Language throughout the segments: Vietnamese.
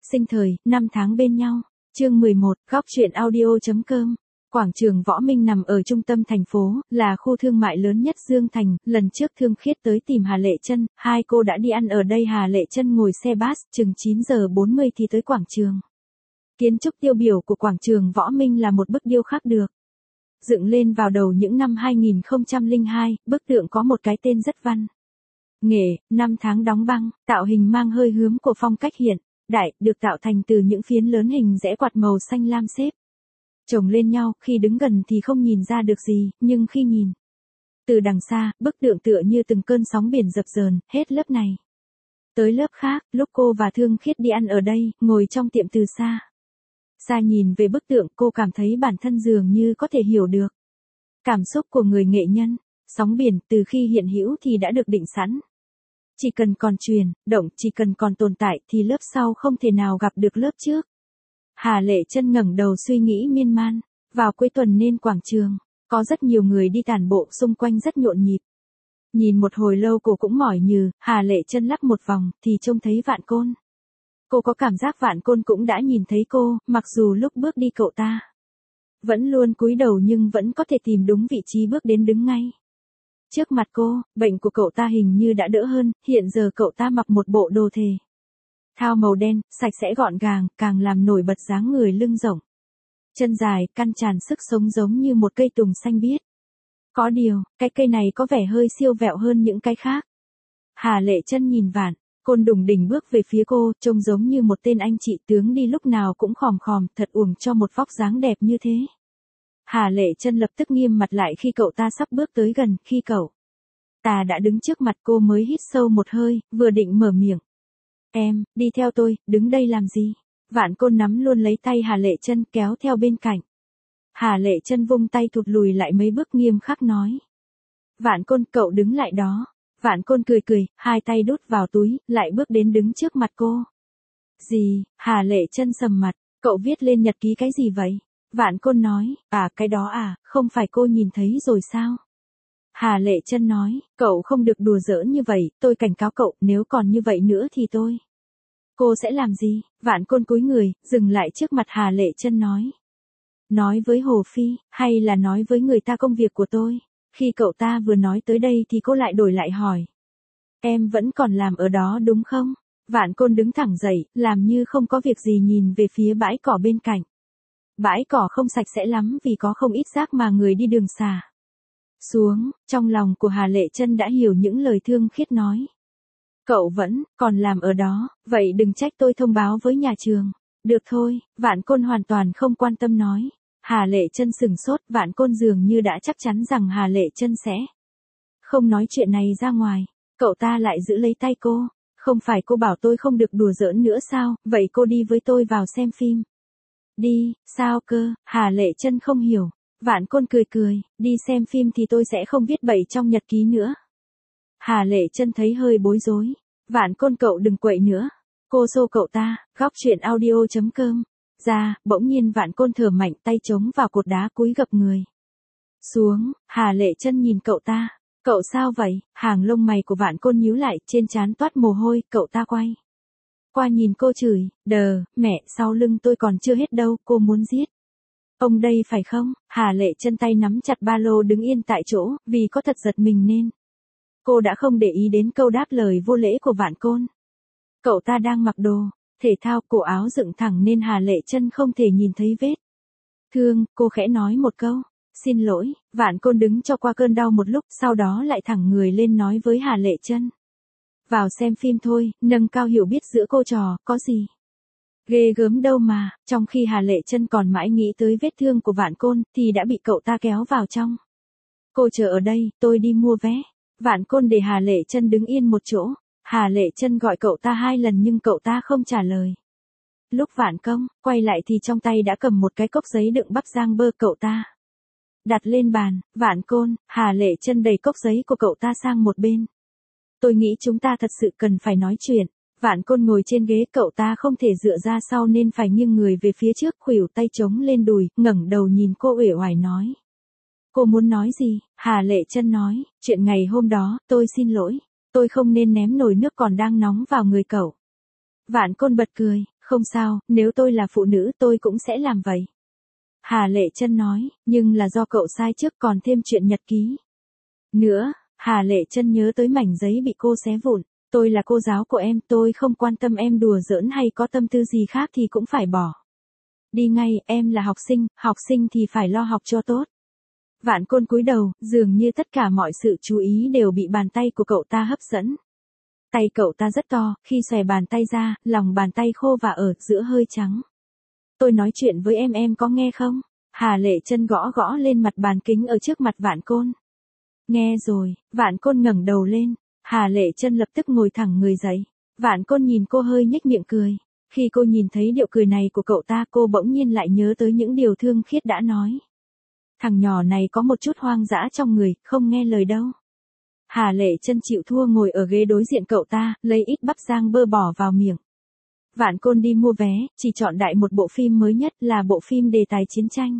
Sinh thời, năm tháng bên nhau. Chương 11, góc truyện audio.com. Quảng trường Võ Minh nằm ở trung tâm thành phố, là khu thương mại lớn nhất Dương Thành. Lần trước Thương Khiết tới tìm Hà Lệ Chân, hai cô đã đi ăn ở đây. Hà Lệ Chân ngồi xe bus, chừng 9 giờ 40 thì tới quảng trường. Kiến trúc tiêu biểu của quảng trường Võ Minh là một bức điêu khắc được dựng lên vào đầu những năm 2002, bức tượng có một cái tên rất văn nghệ, năm tháng đóng băng, tạo hình mang hơi hướng của phong cách hiện đại, được tạo thành từ những phiến lớn hình rẽ quạt màu xanh lam xếp chồng lên nhau. Khi đứng gần thì không nhìn ra được gì, nhưng khi nhìn từ đằng xa, bức tượng tựa như từng cơn sóng biển dập dờn, hết lớp này tới lớp khác. Lúc cô và Thương Khiết đi ăn ở đây, ngồi trong tiệm từ xa nhìn về bức tượng, cô cảm thấy bản thân dường như có thể hiểu được cảm xúc của người nghệ nhân. Sóng biển từ khi hiện hữu thì đã được định sẵn. Chỉ cần còn chuyển động, chỉ cần còn tồn tại thì lớp sau không thể nào gặp được lớp trước. Hà Lệ Chân ngẩng đầu suy nghĩ miên man. Vào cuối tuần nên quảng trường có rất nhiều người đi tản bộ, xung quanh rất nhộn nhịp. Nhìn một hồi lâu cô cũng mỏi nhừ. Hà Lệ Chân lắc một vòng thì trông thấy Vạn Côn. Cô có cảm giác Vạn Côn cũng đã nhìn thấy cô, mặc dù lúc bước đi cậu ta vẫn luôn cúi đầu nhưng vẫn có thể tìm đúng vị trí bước đến đứng ngay trước mặt cô. Bệnh của cậu ta hình như đã đỡ hơn, hiện giờ cậu ta mặc một bộ đồ thể thao màu đen, sạch sẽ gọn gàng, càng làm nổi bật dáng người lưng rộng, chân dài, căn tràn sức sống giống như một cây tùng xanh biếc. Có điều, cái cây này có vẻ hơi siêu vẹo hơn những cái khác. Hà Lệ Chân nhìn Vạn Côn đùng đỉnh bước về phía cô, trông giống như một tên anh chị tướng đi lúc nào cũng khòm khòm, thật uổng cho một vóc dáng đẹp như thế. Hà Lệ Chân lập tức nghiêm mặt lại khi cậu ta sắp bước tới gần. Khi cậu ta đã đứng trước mặt cô mới hít sâu một hơi, vừa định mở miệng. Em, đi theo tôi, đứng đây làm gì? Vạn Côn nắm luôn lấy tay Hà Lệ Chân kéo theo bên cạnh. Hà Lệ Chân vung tay thụt lùi lại mấy bước, nghiêm khắc nói. Vạn Côn, cậu đứng lại đó. Vạn Côn cười cười, hai tay đút vào túi, lại bước đến đứng trước mặt cô. Gì? Hà Lệ Chân sầm mặt, cậu viết lên nhật ký cái gì vậy? Vạn Côn nói, cái đó không phải cô nhìn thấy rồi sao? Hà Lệ Chân nói, cậu không được đùa giỡn như vậy, tôi cảnh cáo cậu, nếu còn như vậy nữa thì cô sẽ làm gì? Vạn Côn cúi người, dừng lại trước mặt Hà Lệ Chân nói. Nói với Hồ Phi, hay là nói với người ta công việc của tôi? Khi cậu ta vừa nói tới đây thì cô lại đổi lại hỏi. Em vẫn còn làm ở đó đúng không? Vạn Côn đứng thẳng dậy, làm như không có việc gì, nhìn về phía bãi cỏ bên cạnh. Bãi cỏ không sạch sẽ lắm vì có không ít rác mà người đi đường xả xuống. Trong lòng của Hà Lệ Chân đã hiểu những lời Thương Khiết nói. Cậu vẫn còn làm ở đó, vậy đừng trách tôi thông báo với nhà trường. Được thôi, Vạn Côn hoàn toàn không quan tâm nói. Hà Lệ Chân sừng sốt, Vạn Côn dường như đã chắc chắn rằng Hà Lệ Chân sẽ không nói chuyện này ra ngoài. Cậu ta lại giữ lấy tay cô. Không phải cô bảo tôi không được đùa giỡn nữa sao, vậy cô đi với tôi vào xem phim. Đi, sao cơ? Hà Lệ Chân không hiểu. Vạn Côn cười cười, đi xem phim thì tôi sẽ không viết bậy trong nhật ký nữa. Hà Lệ Chân thấy hơi bối rối. Vạn Côn, cậu đừng quậy nữa. Cô xô cậu ta. Góc truyện audio.com. Ra, bỗng nhiên Vạn Côn thở mạnh, tay chống vào cột đá, cúi gập người xuống. Hà Lệ Chân nhìn cậu ta. Cậu sao vậy? Hàng lông mày của Vạn Côn nhíu lại, trên trán toát mồ hôi. Cậu ta quay qua nhìn cô chửi. Mẹ, sau lưng tôi còn chưa hết đâu, cô muốn giết ông đây phải không? Hà Lệ Chân tay nắm chặt ba lô đứng yên tại chỗ, vì có thật giật mình nên cô đã không để ý đến câu đáp lời vô lễ của Vạn Côn. Cậu ta đang mặc đồ thể thao, cổ áo dựng thẳng nên Hà Lệ Chân không thể nhìn thấy vết thương. Cô khẽ nói một câu, xin lỗi. Vạn Côn đứng cho qua cơn đau một lúc, sau đó lại thẳng người lên nói với Hà Lệ Chân. Vào xem phim thôi, nâng cao hiểu biết giữa cô trò, có gì ghê gớm đâu mà. Trong khi Hà Lệ Chân còn mãi nghĩ tới vết thương của Vạn Côn, thì đã bị cậu ta kéo vào trong. Cô chờ ở đây, tôi đi mua vé. Vạn Côn để Hà Lệ Chân đứng yên một chỗ. Hà Lệ Chân gọi cậu ta 2 lần nhưng cậu ta không trả lời. Lúc Vạn Công quay lại thì trong tay đã cầm một cái cốc giấy đựng bắp rang bơ. Cậu ta đặt lên bàn. Vạn Côn, Hà Lệ Chân đẩy cốc giấy của cậu ta sang một bên. Tôi nghĩ chúng ta thật sự cần phải nói chuyện. Vạn Côn ngồi trên ghế, cậu ta không thể dựa ra sau nên phải nghiêng người về phía trước, khuỷu tay chống lên đùi, ngẩng đầu nhìn cô uể oải nói. Cô muốn nói gì? Hà Lệ Chân nói, chuyện ngày hôm đó, tôi xin lỗi. Tôi không nên ném nồi nước còn đang nóng vào người cậu. Vạn Côn bật cười, Không sao, nếu tôi là phụ nữ tôi cũng sẽ làm vậy. Hà Lệ Chân nói, nhưng là do cậu sai trước còn thêm chuyện nhật ký. Nữa, Hà Lệ Chân nhớ tới mảnh giấy bị cô xé vụn. Tôi là cô giáo của em, tôi không quan tâm em đùa giỡn hay có tâm tư gì khác thì cũng phải bỏ. Đi ngay, em là học sinh thì phải lo học cho tốt. Vạn Côn cúi đầu, dường như tất cả mọi sự chú ý đều bị bàn tay của cậu ta hấp dẫn. Tay cậu ta rất to, khi xòe bàn tay ra, lòng bàn tay khô và ở giữa hơi trắng. Tôi nói chuyện với em có nghe không? Hà Lệ Chân gõ gõ lên mặt bàn kính ở trước mặt Vạn Côn. Nghe rồi, Vạn Côn ngẩng đầu lên. Hà Lệ Chân lập tức ngồi thẳng người dậy. Vạn Côn nhìn cô hơi nhếch miệng cười. Khi cô nhìn thấy điệu cười này của cậu ta, cô bỗng nhiên lại nhớ tới những điều Thương Khiết đã nói. Thằng nhỏ này có một chút hoang dã trong người, không nghe lời đâu. Hà Lệ Chân chịu thua ngồi ở ghế đối diện cậu ta, lấy ít bắp rang bơ bỏ vào miệng. Vạn Côn đi mua vé, chỉ chọn đại một bộ phim mới nhất là bộ phim đề tài chiến tranh.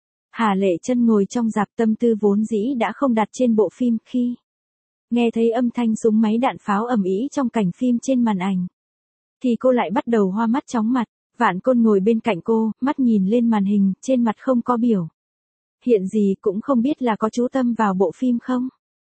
Hà Lệ Chân ngồi trong rạp, tâm tư vốn dĩ đã không đặt trên bộ phim, khi nghe thấy âm thanh súng máy đạn pháo ầm ĩ trong cảnh phim trên màn ảnh, thì cô lại bắt đầu hoa mắt chóng mặt. Vạn Côn ngồi bên cạnh cô, mắt nhìn lên màn hình, trên mặt không có biểu hiện gì, cũng không biết là có chú tâm vào bộ phim không.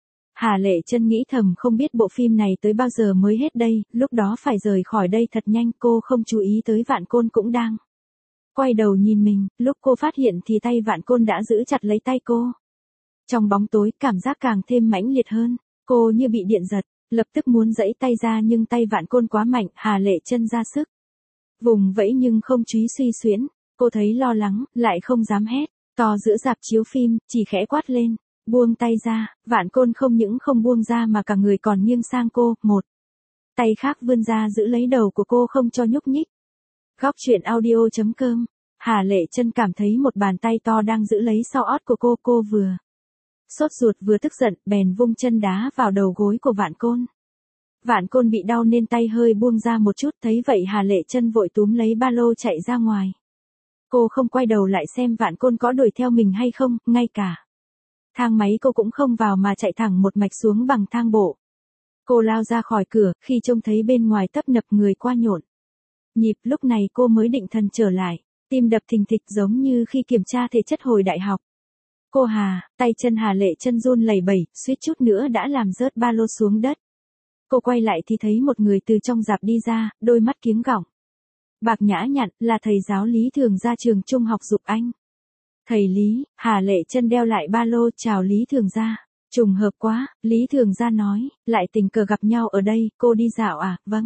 Hà Lệ Chân nghĩ thầm, không biết bộ phim này tới bao giờ mới hết đây, lúc đó phải rời khỏi đây thật nhanh. Cô không chú ý tới Vạn Côn cũng đang quay đầu nhìn mình, lúc cô phát hiện thì tay Vạn Côn đã giữ chặt lấy tay cô. Trong bóng tối, cảm giác càng thêm mãnh liệt hơn, cô như bị điện giật, lập tức muốn giãy tay ra nhưng tay Vạn Côn quá mạnh. Hà Lệ Chân ra sức vùng vẫy nhưng không chúi suy xuyễn, cô thấy lo lắng, lại không dám hét to giữa rạp chiếu phim, chỉ khẽ quát lên, buông tay ra. Vạn Côn không những không buông ra mà cả người còn nghiêng sang cô, một tay khác vươn ra giữ lấy đầu của cô không cho nhúc nhích. Góc truyện audio.com. Hà Lệ Chân cảm thấy một bàn tay to đang giữ lấy sau ót của cô vừa sốt ruột vừa tức giận, bèn vung chân đá vào đầu gối của Vạn Côn. Vạn Côn bị đau nên tay hơi buông ra một chút, thấy vậy Hà Lệ Chân vội túm lấy ba lô chạy ra ngoài. Cô không quay đầu lại xem Vạn Côn có đuổi theo mình hay không, ngay cả thang máy cô cũng không vào mà chạy thẳng một mạch xuống bằng thang bộ. Cô lao ra khỏi cửa, khi trông thấy bên ngoài tấp nập người qua nhộn nhịp, lúc này cô mới định thần trở lại, tim đập thình thịch giống như khi kiểm tra thể chất hồi đại học. Cô tay chân Hà Lệ Chân run lẩy bẩy, suýt chút nữa đã làm rớt ba lô xuống đất. Cô quay lại thì thấy một người từ trong rạp đi ra, đôi mắt kiếng gọng bạc nhã nhặn, là thầy giáo Lý Thường Gia trường trung học Dục Anh. Thầy Lý. Hà Lệ Chân đeo lại ba lô, chào Lý Thường Gia. Trùng hợp quá, Lý Thường Gia nói, lại tình cờ gặp nhau ở đây. Cô đi dạo à? Vâng.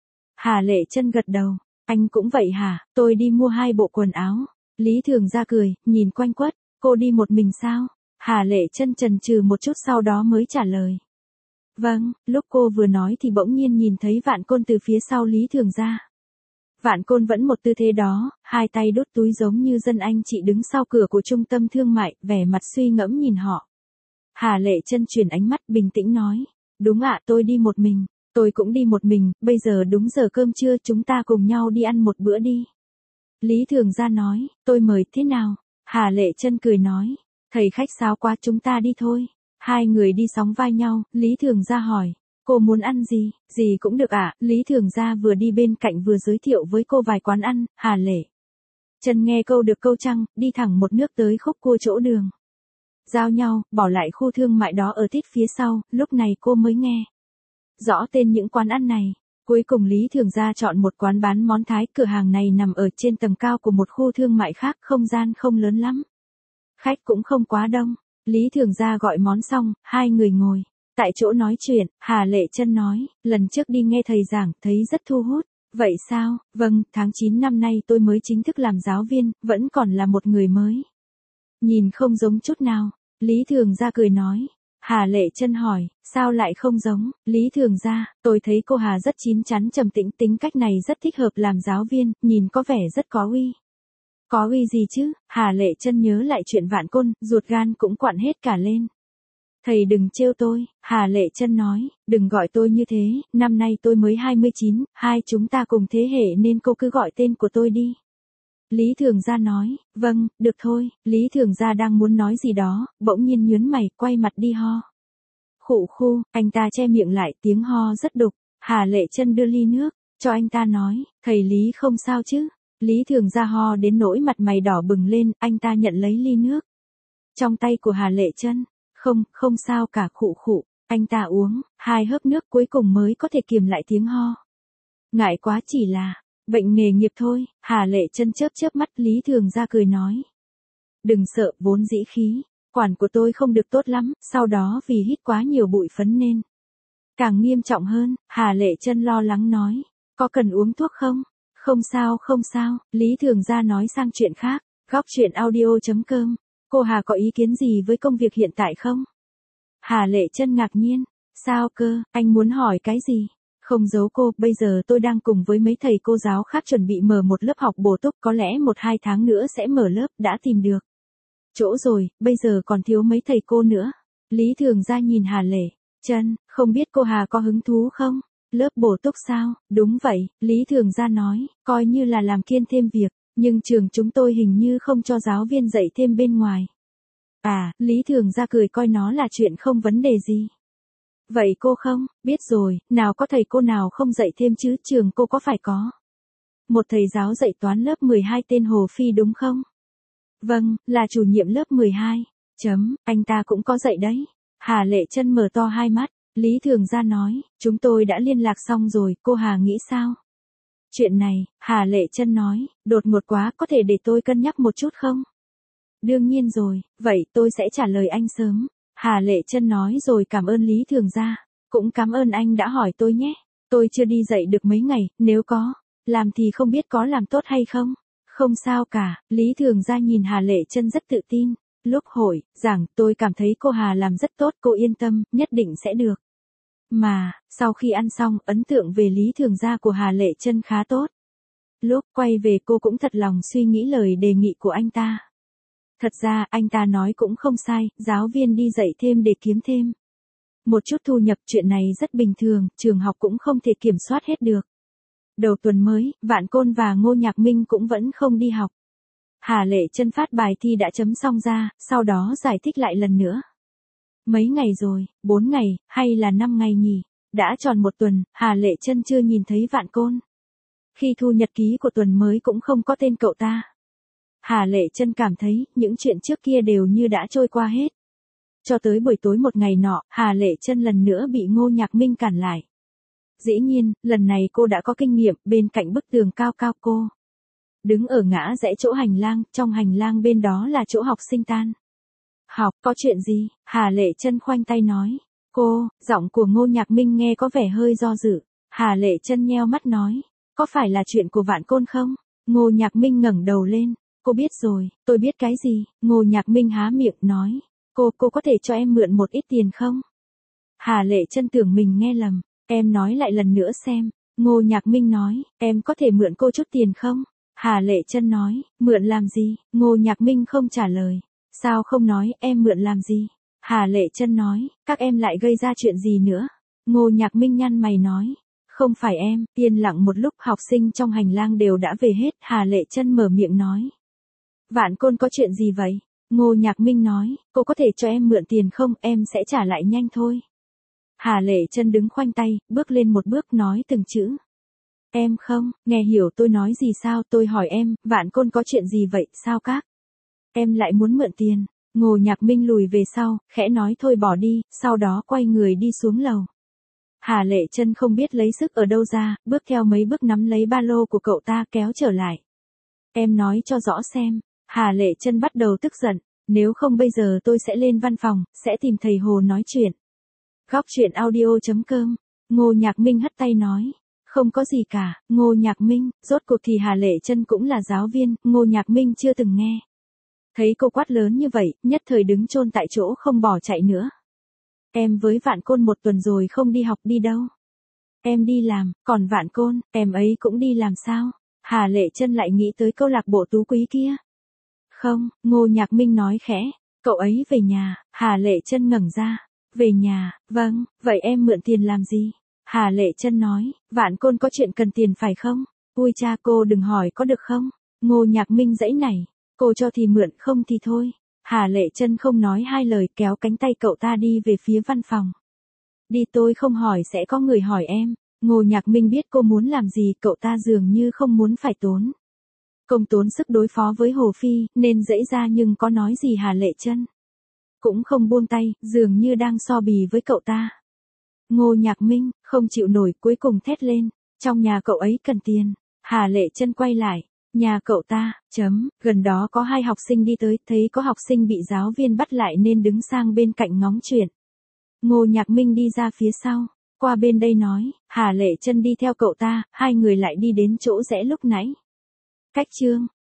Hà Lệ Chân gật đầu. Anh cũng vậy hả? Tôi đi mua 2 bộ quần áo. Lý Thường Gia cười, nhìn quanh quất. Cô đi một mình sao? Hà Lệ Chân chần chừ một chút sau đó mới trả lời. Vâng. Lúc cô vừa nói thì bỗng nhiên nhìn thấy Vạn Côn từ phía sau Lý Thường Gia. Vạn Côn vẫn một tư thế đó, hai tay đút túi giống như dân anh chị đứng sau cửa của trung tâm thương mại, vẻ mặt suy ngẫm nhìn họ. Hà Lệ Chân chuyển ánh mắt bình tĩnh nói, đúng ạ, tôi đi một mình. Tôi cũng đi một mình, bây giờ đúng giờ cơm trưa, chúng ta cùng nhau đi ăn một bữa đi. Lý Thường Gia nói, tôi mời, thế nào? Hà Lệ Chân cười nói, thầy khách sáo quá, chúng ta đi thôi. Hai người đi sóng vai nhau, Lý Thường Gia hỏi, cô muốn ăn gì? Gì cũng được ạ. Lý Thường Gia vừa đi bên cạnh vừa giới thiệu với cô vài quán ăn. Hà Lệ Chân nghe câu được câu trăng, đi thẳng một nước tới khúc cua chỗ đường giao nhau, bỏ lại khu thương mại đó ở tít phía sau. Lúc này cô mới nghe rõ tên những quán ăn này. Cuối cùng Lý Thường Gia chọn một quán bán món Thái, cửa hàng này nằm ở trên tầng cao của một khu thương mại khác, không gian không lớn lắm. Khách cũng không quá đông. Lý Thường Gia gọi món xong, hai người ngồi tại chỗ nói chuyện. Hà Lệ Chân nói, lần trước đi nghe thầy giảng, thấy rất thu hút. Vậy sao? Vâng, tháng 9 năm nay tôi mới chính thức làm giáo viên, vẫn còn là một người mới. Nhìn không giống chút nào. Lý Thường Gia cười nói. Hà Lệ Chân hỏi, sao lại không giống? Lý Thường Gia, tôi thấy cô Hà rất chín chắn trầm tĩnh, tính cách này rất thích hợp làm giáo viên, nhìn có vẻ rất có uy. Có uy gì chứ? Hà Lệ Chân nhớ lại chuyện Vạn Côn, ruột gan cũng quặn hết cả lên. Thầy đừng trêu tôi. Hà Lệ Chân nói, đừng gọi tôi như thế, năm nay tôi mới 29, hai chúng ta cùng thế hệ nên cô cứ gọi tên của tôi đi. Lý Thường Gia nói, vâng, được thôi. Lý Thường Gia đang muốn nói gì đó, bỗng nhiên nhướng mày, quay mặt đi ho. Khụ khu, anh ta che miệng lại, tiếng ho rất đục. Hà Lệ Chân đưa ly nước cho anh ta nói, thầy Lý không sao chứ? Lý Thường Gia ho đến nỗi mặt mày đỏ bừng lên, anh ta nhận lấy ly nước trong tay của Hà Lệ Chân. Không sao cả, khụ khụ, anh ta uống 2 hớp nước cuối cùng mới có thể kiềm lại tiếng ho. Ngại quá, chỉ là bệnh nghề nghiệp thôi. Hà Lệ Chân chớp chớp mắt. Lý Thường Gia cười nói, đừng sợ, vốn dĩ khí quản của tôi không được tốt lắm, sau đó vì hít quá nhiều bụi phấn nên càng nghiêm trọng hơn. Hà Lệ Chân lo lắng nói, có cần uống thuốc không? Không sao, Lý Thường Gia nói sang chuyện khác. Góc chuyện audio.com, cô Hà có ý kiến gì với công việc hiện tại không? Hà Lệ Chân ngạc nhiên, sao cơ, anh muốn hỏi cái gì? Không giấu cô, bây giờ tôi đang cùng với mấy thầy cô giáo khác chuẩn bị mở một lớp học bổ túc, có lẽ 1-2 tháng nữa sẽ mở lớp, đã tìm được chỗ rồi, bây giờ còn thiếu mấy thầy cô nữa. Lý Thường Gia nhìn Hà Lệ Chân, không biết cô Hà có hứng thú không? Lớp bổ túc sao? Đúng vậy, Lý Thường Gia nói, coi như là làm kiêm thêm việc, nhưng trường chúng tôi hình như không cho giáo viên dạy thêm bên ngoài. À, Lý Thường Gia cười coi nó là chuyện không vấn đề gì. Vậy cô không, biết rồi, nào có thầy cô nào không dạy thêm chứ, trường cô có phải có một thầy giáo dạy toán lớp 12 tên Hồ Phi đúng không? Vâng, là chủ nhiệm lớp 12. Anh ta cũng có dạy đấy. Hà Lệ Chân mở to hai mắt. Lý Thường Gia nói, chúng tôi đã liên lạc xong rồi, cô Hà nghĩ sao? Chuyện này, Hà Lệ Chân nói, đột ngột quá, có thể để tôi cân nhắc một chút không? Đương nhiên rồi, vậy tôi sẽ trả lời anh sớm. Hà Lệ Chân nói rồi cảm ơn Lý Thường Gia. Cũng cảm ơn anh đã hỏi tôi nhé. Tôi chưa đi dạy được mấy ngày, nếu có làm thì không biết có làm tốt hay không. Không sao cả, Lý Thường Gia nhìn Hà Lệ Chân rất tự tin. Lúc hội giảng, tôi cảm thấy cô Hà làm rất tốt, cô yên tâm, nhất định sẽ được. Mà, sau khi ăn xong, ấn tượng về Lý Thường Gia của Hà Lệ Chân khá tốt. Lúc quay về cô cũng thật lòng suy nghĩ lời đề nghị của anh ta. Thật ra, anh ta nói cũng không sai, giáo viên đi dạy thêm để kiếm thêm một chút thu nhập, chuyện này rất bình thường, trường học cũng không thể kiểm soát hết được. Đầu tuần mới, Vạn Côn và Ngô Nhạc Minh cũng vẫn không đi học. Hà Lệ Chân phát bài thi đã chấm xong ra, sau đó giải thích lại lần nữa. Mấy ngày rồi, 4 ngày, hay là 5 ngày nhỉ? Đã tròn 1 tuần, Hà Lệ Chân chưa nhìn thấy Vạn Côn. Khi thu nhật ký của tuần mới cũng không có tên cậu ta. Hà Lệ Chân cảm thấy, những chuyện trước kia đều như đã trôi qua hết. Cho tới buổi tối một ngày nọ, Hà Lệ Chân lần nữa bị Ngô Nhạc Minh cản lại. Dĩ nhiên, lần này cô đã có kinh nghiệm, bên cạnh bức tường cao cao cô đứng ở ngã rẽ chỗ hành lang, trong hành lang bên đó là chỗ học sinh tan học. Có chuyện gì? Hà Lệ Chân khoanh tay nói. Cô, giọng của Ngô Nhạc Minh nghe có vẻ hơi do dự. Hà Lệ Chân nheo mắt nói, có phải là chuyện của Vạn Côn không? Ngô Nhạc Minh ngẩng đầu lên. Cô biết rồi, tôi biết cái gì? Ngô Nhạc Minh há miệng nói, cô có thể cho em mượn một ít tiền không? Hà Lệ Chân tưởng mình nghe lầm. Em nói lại lần nữa xem. Ngô Nhạc Minh nói, em có thể mượn cô chút tiền không? Hà Lệ Chân nói, mượn làm gì? Ngô Nhạc Minh không trả lời. Sao không nói, em mượn làm gì? Hà Lệ Chân nói, các em lại gây ra chuyện gì nữa? Ngô Nhạc Minh nhăn mày nói, không phải em. Yên lặng một lúc, học sinh trong hành lang đều đã về hết. Hà Lệ Chân mở miệng nói, Vạn Côn có chuyện gì vậy? Ngô Nhạc Minh nói, cô có thể cho em mượn tiền không, em sẽ trả lại nhanh thôi. Hà Lệ Chân đứng khoanh tay, bước lên một bước nói từng chữ. Em không, nghe hiểu tôi nói gì sao? Tôi hỏi em, Vạn Côn có chuyện gì vậy, sao các em lại muốn mượn tiền? Ngô Nhạc Minh lùi về sau, khẽ nói thôi bỏ đi, sau đó quay người đi xuống lầu. Hà Lệ Chân không biết lấy sức ở đâu ra, bước theo mấy bước nắm lấy ba lô của cậu ta kéo trở lại. Em nói cho rõ xem. Hà Lệ Chân bắt đầu tức giận, nếu không bây giờ tôi sẽ lên văn phòng, sẽ tìm thầy Hồ nói chuyện. Góc chuyện audio.com, Ngô Nhạc Minh hất tay nói, không có gì cả. Ngô Nhạc Minh, rốt cuộc thì Hà Lệ Chân cũng là giáo viên, Ngô Nhạc Minh chưa từng nghe thấy cô quát lớn như vậy, nhất thời đứng chôn tại chỗ không bỏ chạy nữa. Em với Vạn Côn 1 tuần rồi không đi học đi đâu? Em đi làm, còn Vạn Côn, em ấy cũng đi làm sao? Hà Lệ Chân lại nghĩ tới câu lạc bộ Tú Quý kia. Không, Ngô Nhạc Minh nói khẽ, cậu ấy về nhà. Hà Lệ Chân ngẩng ra, về nhà, vâng, vậy em mượn tiền làm gì? Hà Lệ Chân nói, Vạn Côn có chuyện cần tiền phải không? Ui cha, cô đừng hỏi có được không? Ngô Nhạc Minh giãy nảy, cô cho thì mượn, không thì thôi. Hà Lệ Chân không nói hai lời, kéo cánh tay cậu ta đi về phía văn phòng. Đi, tôi không hỏi sẽ có người hỏi em. Ngô Nhạc Minh biết cô muốn làm gì, cậu ta dường như không muốn phải tốn công tốn sức đối phó với Hồ Phi, nên dãy ra nhưng có nói gì Hà Lệ Chân cũng không buông tay, dường như đang so bì với cậu ta. Ngô Nhạc Minh không chịu nổi, cuối cùng thét lên, trong nhà cậu ấy cần tiền. Hà Lệ Chân quay lại, nhà cậu ta, gần đó có 2 học sinh đi tới, thấy có học sinh bị giáo viên bắt lại nên đứng sang bên cạnh ngóng chuyện. Ngô Nhạc Minh đi ra phía sau, qua bên đây nói, Hà Lệ Chân đi theo cậu ta, 2 người lại đi đến chỗ rẽ lúc nãy. Cách chương